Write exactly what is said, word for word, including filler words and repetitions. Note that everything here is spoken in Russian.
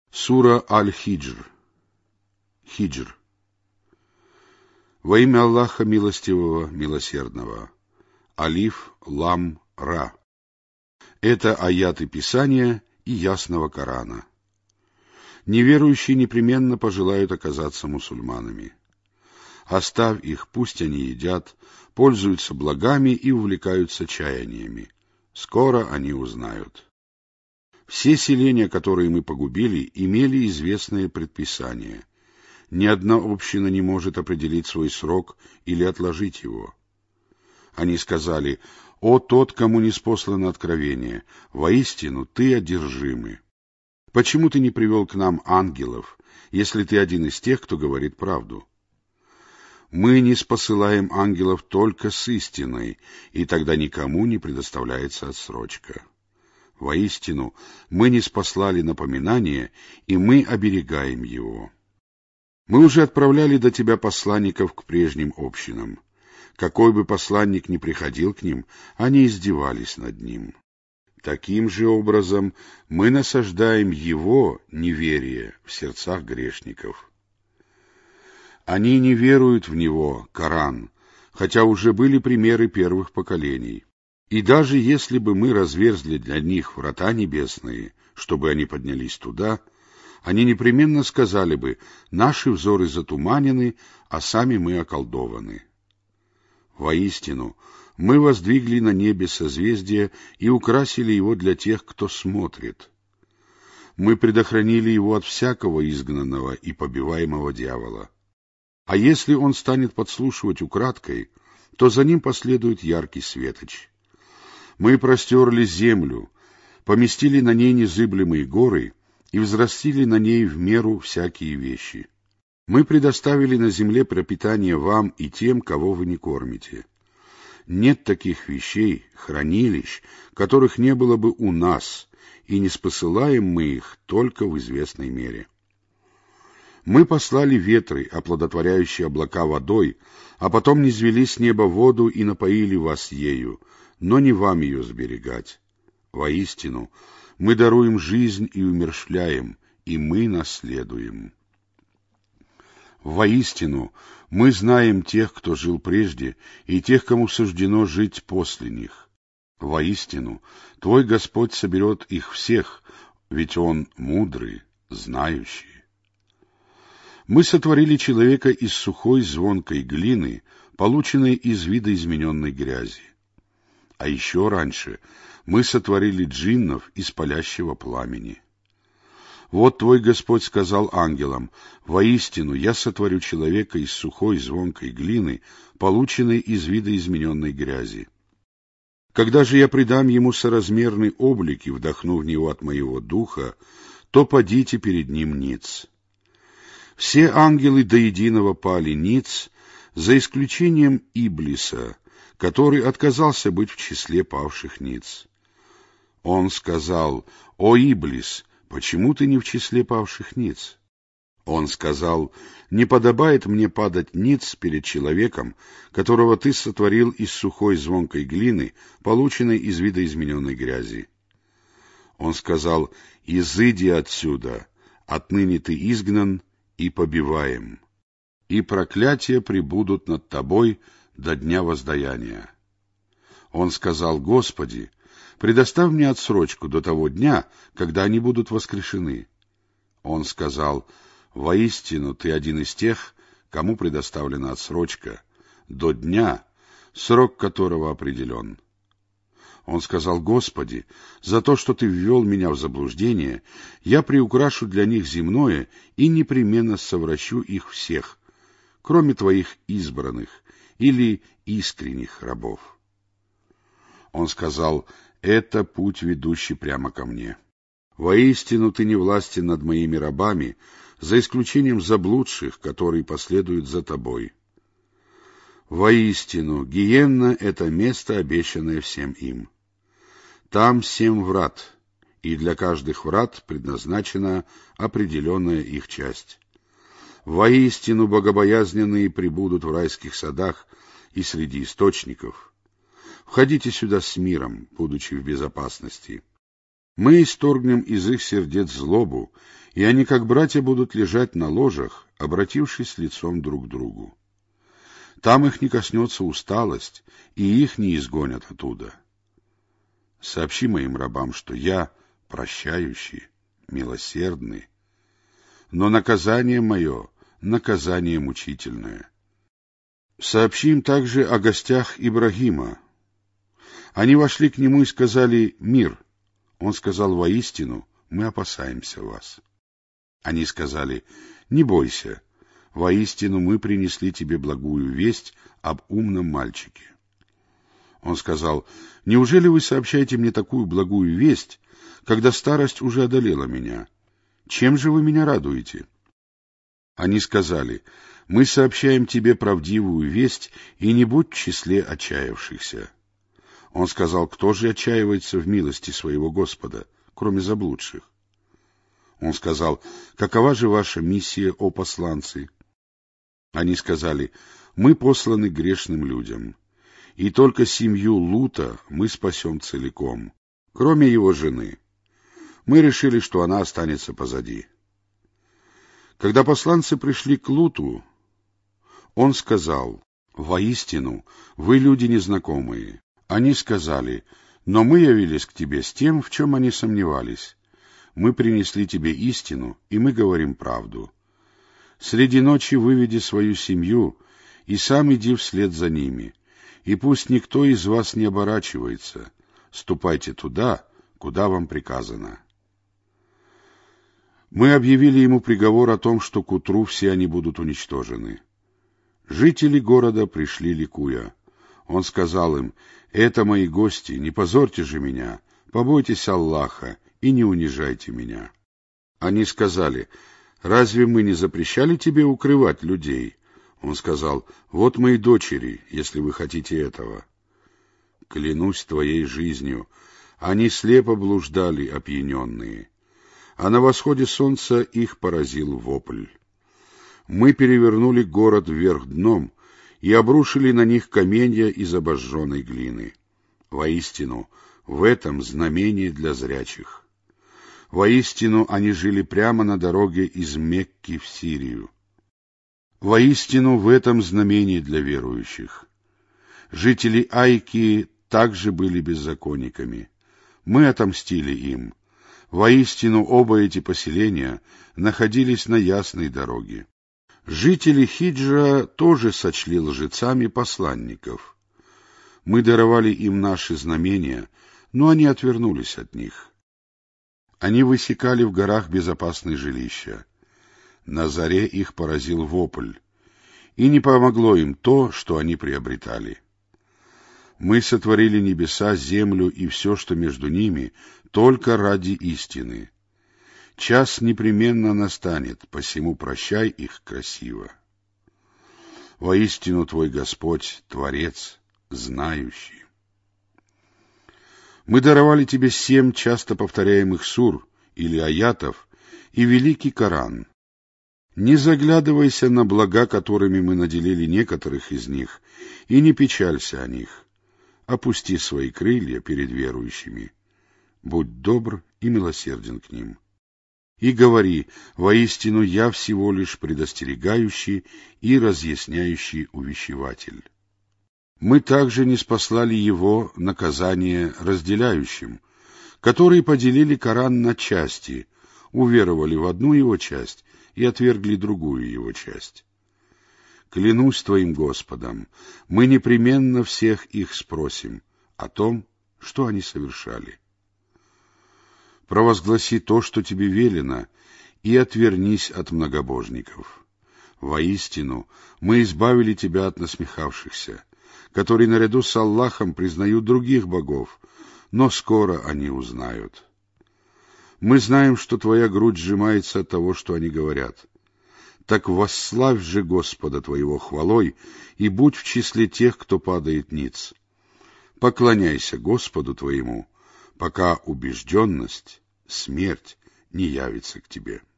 Сура Аль-Хиджр. Хиджр. Во имя Аллаха Милостивого, Милосердного. Алиф, Лам, Ра. Это аяты Писания и ясного Корана. Неверующие непременно пожелают оказаться мусульманами. Оставь их, пусть они едят, пользуются благами и увлекаются чаяниями. Скоро они узнают. Все селения, которые мы погубили, имели известные предписания. Ни одна община не может определить свой срок или отложить его. Они сказали: «О тот, кому ниспослано откровение, воистину ты одержимый. Почему ты не привел к нам ангелов, если ты один из тех, кто говорит правду? Мы ниспосылаем ангелов только с истиной, и тогда никому не предоставляется отсрочка. Воистину, мы ниспослали напоминание, и мы оберегаем его. Мы уже отправляли до тебя посланников к прежним общинам. Какой бы посланник ни приходил к ним, они издевались над ним. Таким же образом мы насаждаем его неверие в сердцах грешников. Они не веруют в него, Коран, хотя уже были примеры первых поколений. И даже если бы мы разверзли для них врата небесные, чтобы они поднялись туда, они непременно сказали бы: наши взоры затуманены, а сами мы околдованы. Воистину, мы воздвигли на небе созвездие и украсили его для тех, кто смотрит. Мы предохранили его от всякого изгнанного и побиваемого дьявола. А если он станет подслушивать украдкой, то за ним последует яркий светоч. Мы простерли землю, поместили на ней незыблемые горы и взрастили на ней в меру всякие вещи. Мы предоставили на земле пропитание вам и тем, кого вы не кормите. Нет таких вещей, хранилищ, которых не было бы у нас, и не спосылаем мы их только в известной мере. Мы послали ветры, оплодотворяющие облака водой, а потом низвели с неба воду и напоили вас ею, но не вам ее сберегать. Воистину, мы даруем жизнь и умерщвляем, и мы наследуем. Воистину, мы знаем тех, кто жил прежде, и тех, кому суждено жить после них. Воистину, твой Господь соберет их всех, ведь Он мудрый, знающий. Мы сотворили человека из сухой звонкой глины, полученной из видоизмененной грязи. А еще раньше мы сотворили джиннов из палящего пламени. Вот твой Господь сказал ангелам: воистину, я сотворю человека из сухой звонкой глины, полученной из видоизмененной грязи. Когда же я придам ему соразмерный облик и вдохну в него от моего духа, то падите перед ним ниц. Все ангелы до единого пали ниц, за исключением Иблиса, который отказался быть в числе павших ниц. Он сказал: «О, Иблис, почему ты не в числе павших ниц?» Он сказал: «Не подобает мне падать ниц перед человеком, которого ты сотворил из сухой звонкой глины, полученной из видоизмененной грязи». Он сказал: «Изыди отсюда, отныне ты изгнан и побиваем, и проклятия пребудут над тобой до дня воздаяния». Он сказал: «Господи, предоставь мне отсрочку до того дня, когда они будут воскрешены». Он сказал: «Воистину, ты один из тех, кому предоставлена отсрочка, до дня, срок которого определен». Он сказал: «Господи, за то, что ты ввел меня в заблуждение, я приукрашу для них земное и непременно совращу их всех, кроме твоих избранных или искренних рабов». Он сказал: «Это путь, ведущий прямо ко мне. Воистину, ты не властен над моими рабами, за исключением заблудших, которые последуют за тобой. Воистину, гиенна — это место, обещанное всем им. Там семь врат, и для каждых врат предназначена определенная их часть. Воистину, богобоязненные пребудут в райских садах и среди источников. Входите сюда с миром, будучи в безопасности. Мы исторгнем из их сердец злобу, и они, как братья, будут лежать на ложах, обратившись лицом друг к другу. Там их не коснется усталость, и их не изгонят оттуда. Сообщи моим рабам, что я прощающий, милосердный, но наказание мое — наказание мучительное. Сообщи им также о гостях Ибрагима. Они вошли к нему и сказали: «Мир». Он сказал: «Воистину, мы опасаемся вас». Они сказали: «Не бойся, воистину мы принесли тебе благую весть об умном мальчике». Он сказал: «Неужели вы сообщаете мне такую благую весть, когда старость уже одолела меня? Чем же вы меня радуете?» Они сказали: «Мы сообщаем тебе правдивую весть, и не будь в числе отчаявшихся». Он сказал: «Кто же отчаивается в милости своего Господа, кроме заблудших?» Он сказал: «Какова же ваша миссия, о посланцы?» Они сказали: «Мы посланы грешным людям, и только семью Лута мы спасем целиком, кроме его жены. Мы решили, что она останется позади». Когда посланцы пришли к Луту, он сказал: «Воистину, вы люди незнакомые». Они сказали: «Но мы явились к тебе с тем, в чем они сомневались. Мы принесли тебе истину, и мы говорим правду. Среди ночи выведи свою семью, и сам иди вслед за ними, и пусть никто из вас не оборачивается. Ступайте туда, куда вам приказано». Мы объявили ему приговор о том, что к утру все они будут уничтожены. Жители города пришли ликуя. Он сказал им: «Это мои гости, не позорьте же меня, побойтесь Аллаха и не унижайте меня». Они сказали: «Разве мы не запрещали тебе укрывать людей?» Он сказал: «Вот мои дочери, если вы хотите этого». Клянусь твоей жизнью, они слепо блуждали, опьяненные, а на восходе солнца их поразил вопль. Мы перевернули город вверх дном и обрушили на них каменья из обожженной глины. Воистину, в этом знамение для зрячих. Воистину, они жили прямо на дороге из Мекки в Сирию. Воистину, в этом знамение для верующих. Жители Айки также были беззаконниками. Мы отомстили им. Воистину, оба эти поселения находились на ясной дороге. Жители Хиджра тоже сочли лжецами посланников. Мы даровали им наши знамения, но они отвернулись от них. Они высекали в горах безопасные жилища. На заре их поразил вопль, и не помогло им то, что они приобретали. Мы сотворили небеса, землю и все, что между ними, только ради истины. Час непременно настанет, посему прощай их красиво. Воистину твой Господь, Творец, знающий. Мы даровали тебе семь часто повторяемых сур или аятов и великий Коран. Не заглядывайся на блага, которыми мы наделили некоторых из них, и не печалься о них. Опусти свои крылья перед верующими. Будь добр и милосерден к ним. И говори: воистину я всего лишь предостерегающий и разъясняющий увещеватель. Мы также не спаслали его наказание разделяющим, которые поделили Коран на части, уверовали в одну его часть и отвергли другую его часть. Клянусь твоим Господом, мы непременно всех их спросим о том, что они совершали. Провозгласи то, что тебе велено, и отвернись от многобожников. Воистину, мы избавили тебя от насмехавшихся, которые наряду с Аллахом признают других богов, но скоро они узнают. Мы знаем, что твоя грудь сжимается от того, что они говорят. Так восславь же Господа твоего хвалой и будь в числе тех, кто падает ниц. Поклоняйся Господу твоему, пока убежденность, смерть не явится к тебе.